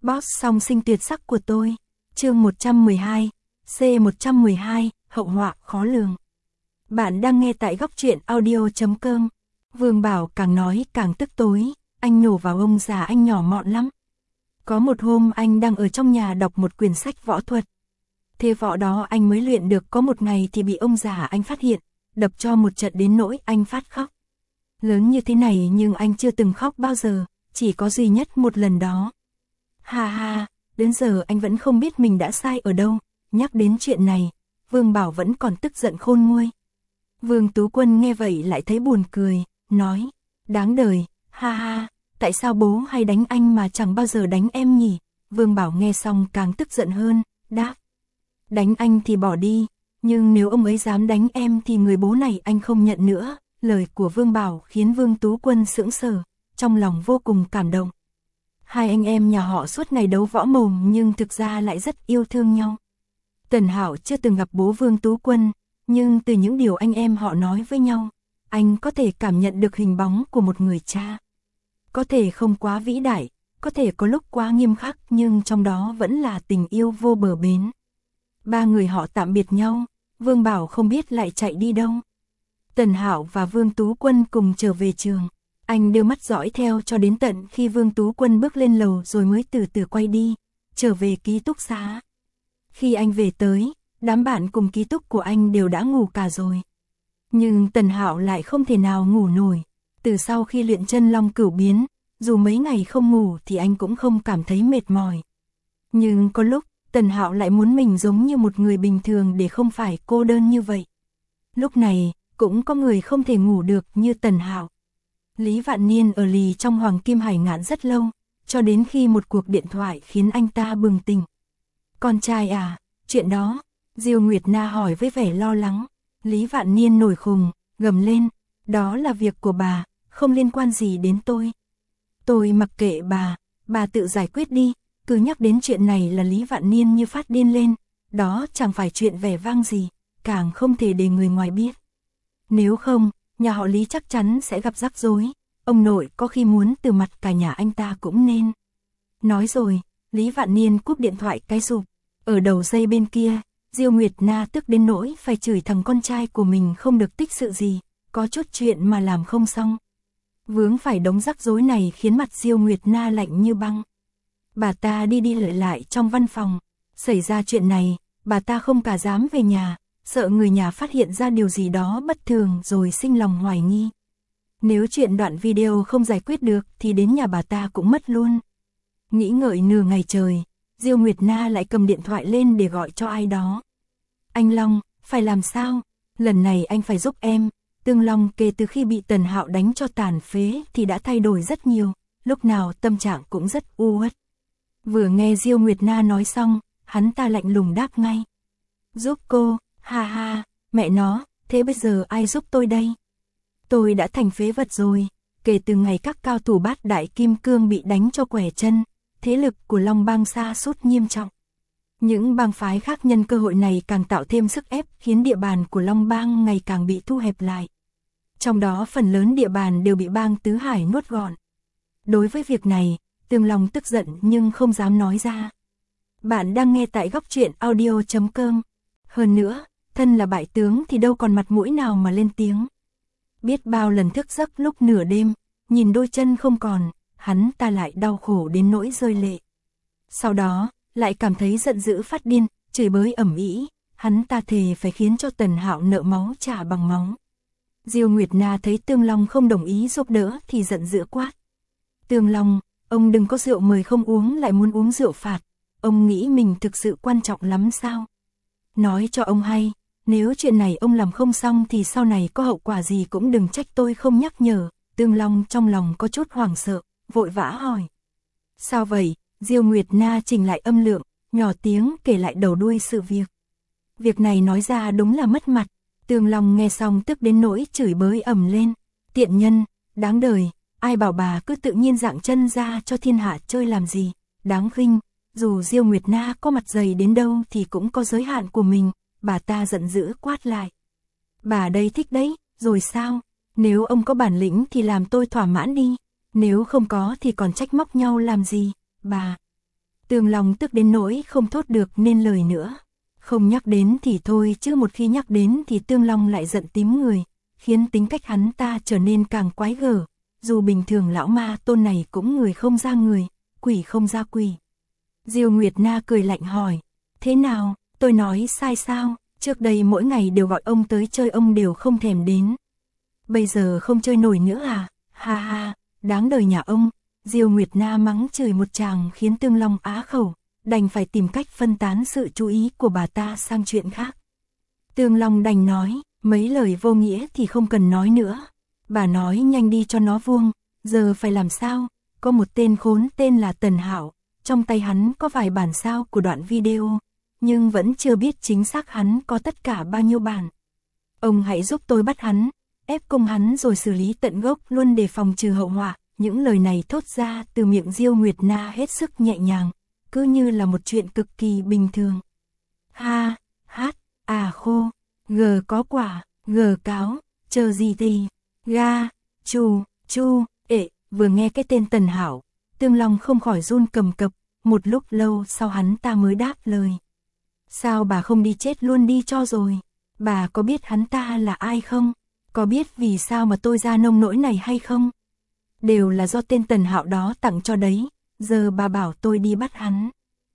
Boss song sinh tuyệt sắc của tôi. Chương 112, C112, hậu họa khó lường. Bạn đang nghe tại góc truyện audio.com. Vương Bảo càng nói càng tức tối, anh nhổ vào ông già anh nhỏ mọn lắm. Có một hôm anh đang ở trong nhà đọc một quyển sách võ thuật. Thế võ đó anh mới luyện được có một ngày thì bị ông già anh phát hiện, đập cho một trận đến nỗi anh phát khóc. Lớn như thế này nhưng anh chưa từng khóc bao giờ, chỉ có duy nhất một lần đó. Ha ha, đến giờ anh vẫn không biết mình đã sai ở đâu, nhắc đến chuyện này, Vương Bảo vẫn còn tức giận khôn nguôi. Vương Tú Quân nghe vậy lại thấy buồn cười, nói, đáng đời, ha ha, tại sao bố hay đánh anh mà chẳng bao giờ đánh em nhỉ? Vương Bảo nghe xong càng tức giận hơn, đáp, đánh anh thì bỏ đi, nhưng nếu ông ấy dám đánh em thì người bố này anh không nhận nữa. Lời của Vương Bảo khiến Vương Tú Quân sững sờ, trong lòng vô cùng cảm động. Hai anh em nhà họ suốt ngày đấu võ mồm nhưng thực ra lại rất yêu thương nhau. Tần Hạo chưa từng gặp bố Vương Tú Quân, nhưng từ những điều anh em họ nói với nhau, anh có thể cảm nhận được hình bóng của một người cha. Có thể không quá vĩ đại, có thể có lúc quá nghiêm khắc nhưng trong đó vẫn là tình yêu vô bờ bến. Ba người họ tạm biệt nhau, Vương Bảo không biết lại chạy đi đâu. Tần Hạo và Vương Tú Quân cùng trở về trường. Anh đưa mắt dõi theo cho đến tận khi Vương Tú Quân bước lên lầu rồi mới từ từ quay đi, trở về ký túc xá. Khi anh về tới, đám bạn cùng ký túc của anh đều đã ngủ cả rồi. Nhưng Tần Hạo lại không thể nào ngủ nổi. Từ sau khi luyện chân long cửu biến, dù mấy ngày không ngủ thì anh cũng không cảm thấy mệt mỏi. Nhưng có lúc, Tần Hạo lại muốn mình giống như một người bình thường để không phải cô đơn như vậy. Lúc này, cũng có người không thể ngủ được như Tần Hạo. Lý Vạn Niên ở lì trong Hoàng Kim Hải Ngạn rất lâu, cho đến khi một cuộc điện thoại khiến anh ta bừng tỉnh. Con trai à, chuyện đó, Diêu Nguyệt Na hỏi với vẻ lo lắng. Lý Vạn Niên nổi khùng, gầm lên, đó là việc của bà, không liên quan gì đến tôi. Tôi mặc kệ bà tự giải quyết đi, cứ nhắc đến chuyện này là Lý Vạn Niên như phát điên lên, đó chẳng phải chuyện vẻ vang gì, càng không thể để người ngoài biết. Nếu không, nhà họ Lý chắc chắn sẽ gặp rắc rối, ông nội có khi muốn từ mặt cả nhà anh ta cũng nên. Nói rồi, Lý Vạn Niên cúp điện thoại cái rụp, ở đầu dây bên kia, Diêu Nguyệt Na tức đến nỗi phải chửi thằng con trai của mình không được tích sự gì, có chút chuyện mà làm không xong. Vướng phải đống rắc rối này khiến mặt Diêu Nguyệt Na lạnh như băng. Bà ta đi đi lại lại trong văn phòng, xảy ra chuyện này, bà ta không cả dám về nhà. Sợ người nhà phát hiện ra điều gì đó bất thường rồi sinh lòng hoài nghi. Nếu chuyện đoạn video không giải quyết được thì đến nhà bà ta cũng mất luôn. Nghĩ ngợi nửa ngày trời, Diêu Nguyệt Na lại cầm điện thoại lên để gọi cho ai đó. Anh Long, phải làm sao? Lần này anh phải giúp em. Tương Long kể từ khi bị Tần Hạo đánh cho tàn phế thì đã thay đổi rất nhiều, lúc nào tâm trạng cũng rất u uất. Vừa nghe Diêu Nguyệt Na nói xong, hắn ta lạnh lùng đáp ngay. Giúp cô. Ha ha, mẹ nó, thế bây giờ ai giúp tôi đây? Tôi đã thành phế vật rồi, kể từ ngày các cao thủ bát đại kim cương bị đánh cho quẻ chân, thế lực của Long Bang sa sút nghiêm trọng. Những bang phái khác nhân cơ hội này càng tạo thêm sức ép khiến địa bàn của Long Bang ngày càng bị thu hẹp lại. Trong đó phần lớn địa bàn đều bị bang Tứ Hải nuốt gọn. Đối với việc này, Tương Long tức giận nhưng không dám nói ra. Bạn đang nghe tại góc truyện audio.com. Hơn nữa, thân là bại tướng thì đâu còn mặt mũi nào mà lên tiếng. Biết bao lần thức giấc lúc nửa đêm, nhìn đôi chân không còn, hắn ta lại đau khổ đến nỗi rơi lệ. Sau đó, lại cảm thấy giận dữ phát điên, chửi bới ầm ĩ, hắn ta thề phải khiến cho Tần Hạo nợ máu trả bằng máu. Diêu Nguyệt Na thấy Tương Long không đồng ý giúp đỡ thì giận dữ quát. Tương Long, ông đừng có rượu mời không uống lại muốn uống rượu phạt, ông nghĩ mình thực sự quan trọng lắm sao? Nói cho ông hay, nếu chuyện này ông làm không xong thì sau này có hậu quả gì cũng đừng trách tôi không nhắc nhở. Tương Long trong lòng có chút hoảng sợ, vội vã hỏi. Sao vậy? Diêu Nguyệt Na chỉnh lại âm lượng, nhỏ tiếng kể lại đầu đuôi sự việc. Việc này nói ra đúng là mất mặt. Tương Long nghe xong tức đến nỗi chửi bới ầm lên. Tiện nhân, đáng đời, ai bảo bà cứ tự nhiên dạng chân ra cho thiên hạ chơi làm gì, đáng khinh. Dù Diêu Nguyệt Na có mặt dày đến đâu thì cũng có giới hạn của mình, bà ta giận dữ quát lại. Bà đây thích đấy, rồi sao? Nếu ông có bản lĩnh thì làm tôi thỏa mãn đi, nếu không có thì còn trách móc nhau làm gì, bà. Tương Long tức đến nỗi không thốt được nên lời nữa. Không nhắc đến thì thôi chứ một khi nhắc đến thì Tương Long lại giận tím người, khiến tính cách hắn ta trở nên càng quái gở. Dù bình thường lão ma tôn này cũng người không ra người, quỷ không ra quỷ. Diêu Nguyệt Na cười lạnh hỏi, thế nào, tôi nói sai sao, trước đây mỗi ngày đều gọi ông tới chơi ông đều không thèm đến. Bây giờ không chơi nổi nữa à, ha ha, đáng đời nhà ông. Diêu Nguyệt Na mắng chửi một tràng khiến Tương Long á khẩu, đành phải tìm cách phân tán sự chú ý của bà ta sang chuyện khác. Tương Long đành nói, mấy lời vô nghĩa thì không cần nói nữa. Bà nói nhanh đi cho nó vuông, giờ phải làm sao? Có một tên khốn tên là Tần Hạo, trong tay hắn có vài bản sao của đoạn video, nhưng vẫn chưa biết chính xác hắn có tất cả bao nhiêu bản. Ông hãy giúp tôi bắt hắn, ép cung hắn rồi xử lý tận gốc luôn để phòng trừ hậu họa. Những lời này thốt ra từ miệng Diêu Nguyệt Na hết sức nhẹ nhàng, cứ như là một chuyện cực kỳ bình thường. Ha, hát, à khô, gờ có quả, gờ cáo, chờ gì thì, ga, chu, vừa nghe cái tên Tần Hạo, Tương Long không khỏi run cầm cập, một lúc lâu sau hắn ta mới đáp lời. Sao bà không đi chết luôn đi cho rồi, bà có biết hắn ta là ai không, có biết vì sao mà tôi ra nông nỗi này hay không? Đều là do tên Tần Hạo đó tặng cho đấy, giờ bà bảo tôi đi bắt hắn.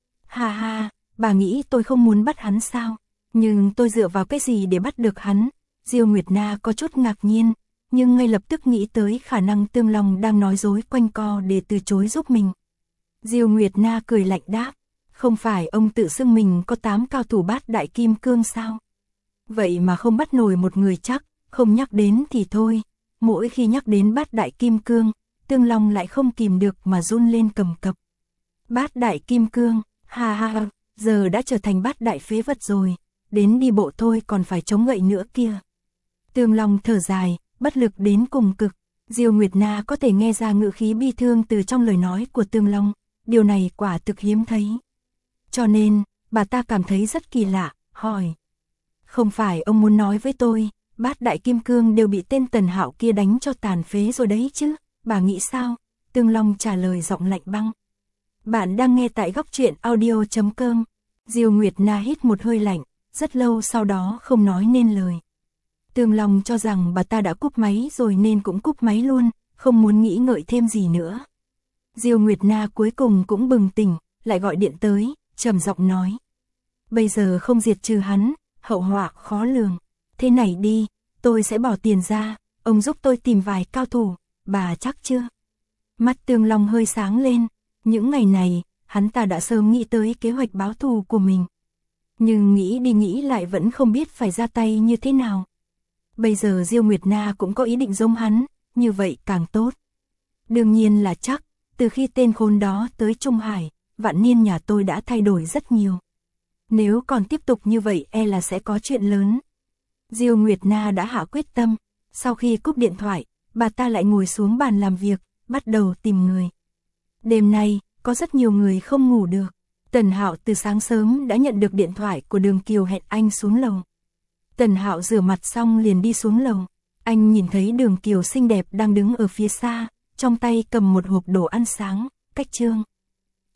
Ha ha, bà nghĩ tôi không muốn bắt hắn sao? Nhưng tôi dựa vào cái gì để bắt được hắn? Diêu Nguyệt Na có chút ngạc nhiên, nhưng ngay lập tức nghĩ tới khả năng Tương Long đang nói dối quanh co để từ chối giúp mình. Diêu Nguyệt Na cười lạnh đáp, không phải ông tự xưng mình có 8 cao thủ bát đại kim cương sao? Vậy mà không bắt nổi một người chắc, không nhắc đến thì thôi. Mỗi khi nhắc đến bát đại kim cương, Tương Long lại không kìm được mà run lên cầm cập. Bát đại kim cương, ha ha ha, giờ đã trở thành bát đại phế vật rồi, đến đi bộ thôi còn phải chống gậy nữa kia. Tương Long thở dài, bất lực đến cùng cực. Diêu Nguyệt Na có thể nghe ra ngữ khí bi thương từ trong lời nói của Tương Long, điều này quả thực hiếm thấy. Cho nên, bà ta cảm thấy rất kỳ lạ, hỏi. Không phải ông muốn nói với tôi, bát đại kim cương đều bị tên Tần Hạo kia đánh cho tàn phế rồi đấy chứ, bà nghĩ sao? Tương Long trả lời giọng lạnh băng. Bạn đang nghe tại góc truyện audio.com. Diêu Nguyệt Na hít một hơi lạnh, rất lâu sau đó không nói nên lời. Tương Long cho rằng bà ta đã cúp máy rồi nên cũng cúp máy luôn, không muốn nghĩ ngợi thêm gì nữa. Diêu Nguyệt Na cuối cùng cũng bừng tỉnh, lại gọi điện tới, trầm giọng nói. Bây giờ không diệt trừ hắn, hậu họa khó lường. Thế này đi, tôi sẽ bỏ tiền ra, ông giúp tôi tìm vài cao thủ, bà chắc chưa? Mắt Tương Long hơi sáng lên, những ngày này, hắn ta đã sớm nghĩ tới kế hoạch báo thù của mình. Nhưng nghĩ đi nghĩ lại vẫn không biết phải ra tay như thế nào. Bây giờ Diêu Nguyệt Na cũng có ý định giống hắn, như vậy càng tốt. Đương nhiên là chắc, từ khi tên khốn đó tới Trung Hải, Vạn Niên nhà tôi đã thay đổi rất nhiều. Nếu còn tiếp tục như vậy e là sẽ có chuyện lớn. Diêu Nguyệt Na đã hạ quyết tâm, sau khi cúp điện thoại, bà ta lại ngồi xuống bàn làm việc, bắt đầu tìm người. Đêm nay, có rất nhiều người không ngủ được. Tần Hạo từ sáng sớm đã nhận được điện thoại của Đường Kiều hẹn anh xuống lầu. Tần Hạo rửa mặt xong liền đi xuống lầu. Anh nhìn thấy Đường Kiều xinh đẹp đang đứng ở phía xa, trong tay cầm một hộp đồ ăn sáng, cách trương.